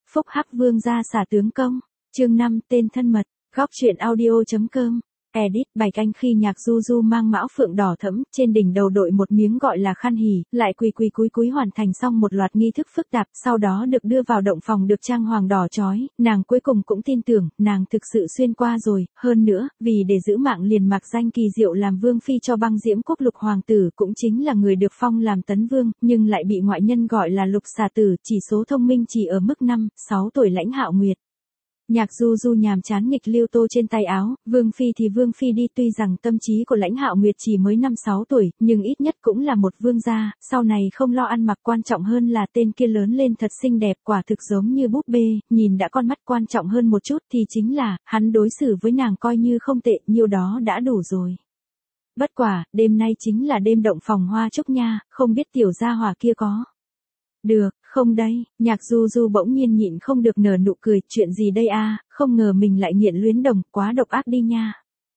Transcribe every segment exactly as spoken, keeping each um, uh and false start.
Phúc hắc vương gia xả tướng công. Chương năm, tên thân mật. Góc truyện audio.com. Edit. Bạch Anh khi Nhạc Du Du mang mão phượng đỏ thẫm, trên đỉnh đầu đội một miếng gọi là khăn hỉ, lại quỳ quỳ cúi cúi hoàn thành xong một loạt nghi thức phức tạp, sau đó được đưa vào động phòng được trang hoàng đỏ chói, nàng cuối cùng cũng tin tưởng, nàng thực sự xuyên qua rồi, hơn nữa, vì để giữ mạng liền mặc danh kỳ diệu làm vương phi cho Băng Diễm Quốc lục hoàng tử cũng chính là người được phong làm tấn vương, nhưng lại bị ngoại nhân gọi là lục xà tử, chỉ số thông minh chỉ ở mức năm, sáu tuổi Lãnh Hạo Nguyệt. Nhạc Du Du nhàm chán nghịch liêu tô trên tay áo, vương phi thì vương phi đi, tuy rằng tâm trí của Lãnh Hạo Nguyệt chỉ mới năm sáu tuổi, nhưng ít nhất cũng là một vương gia, sau này không lo ăn mặc, quan trọng hơn là tên kia lớn lên thật xinh đẹp, quả thực giống như búp bê, nhìn đã con mắt, quan trọng hơn một chút thì chính là, hắn đối xử với nàng coi như không tệ, nhiêu đó đã đủ rồi. Bất quả, đêm nay chính là đêm động phòng hoa trúc nha, không biết tiểu gia hỏa kia có. Được, không đây, Nhạc Du Du bỗng nhiên nhịn không được nở nụ cười, chuyện gì đây a, không ngờ mình lại nghiện luyến đồng, quá độc ác đi nha.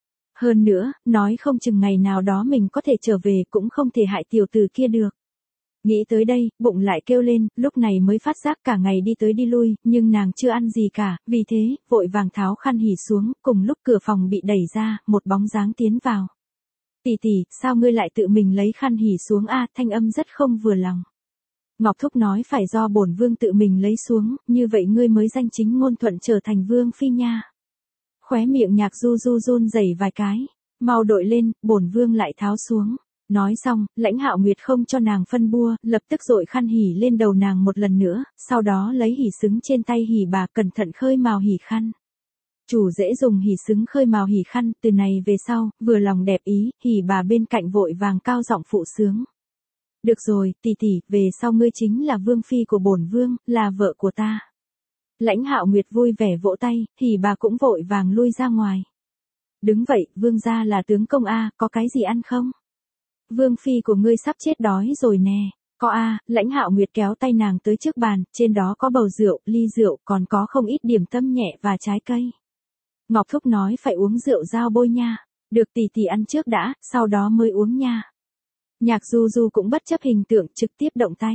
Hơn nữa, nói không chừng ngày nào đó mình có thể trở về cũng không thể hại tiểu tử kia được. Nghĩ tới đây, bụng lại kêu lên, lúc này mới phát giác cả ngày đi tới đi lui, nhưng nàng chưa ăn gì cả, vì thế, vội vàng tháo khăn hỉ xuống, cùng lúc cửa phòng bị đẩy ra, một bóng dáng tiến vào. Tỷ tỷ, sao ngươi lại tự mình lấy khăn hỉ xuống a, thanh âm rất không vừa lòng. Ngọc Thúc nói phải do bổn vương tự mình lấy xuống, như vậy ngươi mới danh chính ngôn thuận trở thành vương phi nha. Khóe miệng Nhạc Du Du run rẩy vài cái, mau đội lên, bổn vương lại tháo xuống. Nói xong, Lãnh Hạo Nguyệt không cho nàng phân bua, lập tức dội khăn hỉ lên đầu nàng một lần nữa, sau đó lấy hỉ xứng trên tay hỉ bà cẩn thận khơi mào hỉ khăn. Chủ dễ dùng hỉ xứng khơi mào hỉ khăn, từ này về sau, vừa lòng đẹp ý, hỉ bà bên cạnh vội vàng cao giọng phụ sướng. Được rồi, tỷ tỷ, về sau ngươi chính là vương phi của bổn vương, là vợ của ta. Lãnh Hạo Nguyệt vui vẻ vỗ tay, thì bà cũng vội vàng lui ra ngoài. Đứng vậy, vương gia là tướng công a, có cái gì ăn không? Vương phi của ngươi sắp chết đói rồi nè. Có a, Lãnh Hạo Nguyệt kéo tay nàng tới trước bàn, trên đó có bầu rượu, ly rượu, còn có không ít điểm tâm nhẹ và trái cây. Ngọc Thúc nói phải uống rượu dao bôi nha. Được, tỷ tỷ ăn trước đã, sau đó mới uống nha. Nhạc Du Du cũng bất chấp hình tượng, trực tiếp động tay.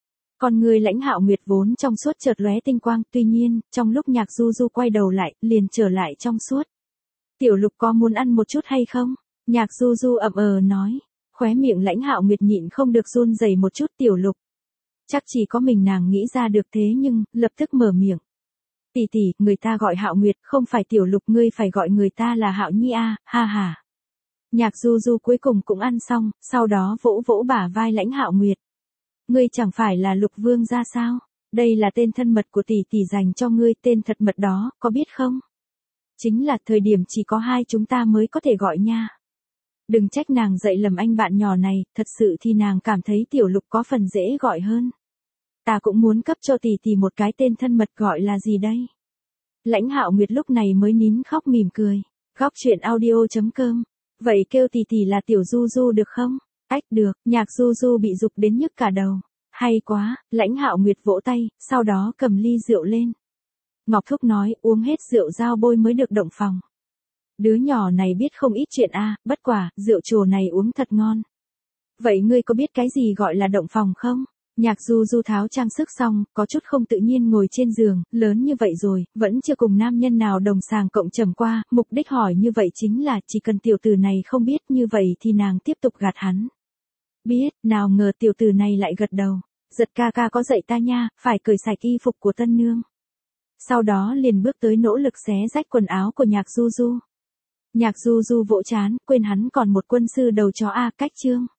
Còn người Lãnh Hạo Nguyệt vốn trong suốt chợt lóe tinh quang, tuy nhiên, trong lúc Nhạc Du Du quay đầu lại, liền trở lại trong suốt. Tiểu Lục có muốn ăn một chút hay không? Nhạc Du Du ậm ờ nói. Khóe miệng Lãnh Hạo Nguyệt nhịn không được run rẩy một chút. Tiểu Lục. Chắc chỉ có mình nàng nghĩ ra được thế nhưng, lập tức mở miệng. Tỷ tỷ, người ta gọi Hạo Nguyệt, không phải Tiểu Lục, ngươi phải gọi người ta là Hạo Nhi a, ha ha. Nhạc Du Du cuối cùng cũng ăn xong, sau đó vỗ vỗ bả vai Lãnh Hạo Nguyệt. Ngươi chẳng phải là Lục vương gia sao? Đây là tên thân mật của tỷ tỷ dành cho ngươi, tên thật mật đó, có biết không? Chính là thời điểm chỉ có hai chúng ta mới có thể gọi nha. Đừng trách nàng dạy lầm anh bạn nhỏ này, thật sự thì nàng cảm thấy Tiểu Lục có phần dễ gọi hơn. Ta cũng muốn cấp cho tỷ tỷ một cái tên thân mật, gọi là gì đây? Lãnh Hạo Nguyệt lúc này mới nín khóc mỉm cười. Góc truyện audio.com. Vậy kêu tỷ tỷ là Tiểu Du Du được không? Ách được, Nhạc Du Du bị giục đến nhức cả đầu. Hay quá, Lãnh Hạo Nguyệt vỗ tay, sau đó cầm ly rượu lên. Ngọc Thúc nói uống hết rượu dao bôi mới được động phòng. Đứa nhỏ này biết không ít chuyện a, bất quả, rượu chùa này uống thật ngon. Vậy ngươi có biết cái gì gọi là động phòng không? Nhạc Du Du tháo trang sức xong, có chút không tự nhiên ngồi trên giường, lớn như vậy rồi, vẫn chưa cùng nam nhân nào đồng sàng cộng trầm qua, mục đích hỏi như vậy chính là chỉ cần tiểu tử này không biết, như vậy thì nàng tiếp tục gạt hắn. Biết, nào ngờ tiểu tử này lại gật đầu. Giật ca ca có dạy ta nha, phải cởi sạch y phục của tân nương. Sau đó liền bước tới nỗ lực xé rách quần áo của Nhạc Du Du. Nhạc Du Du vỗ chán, quên hắn còn một quân sư đầu chó a, cách chương.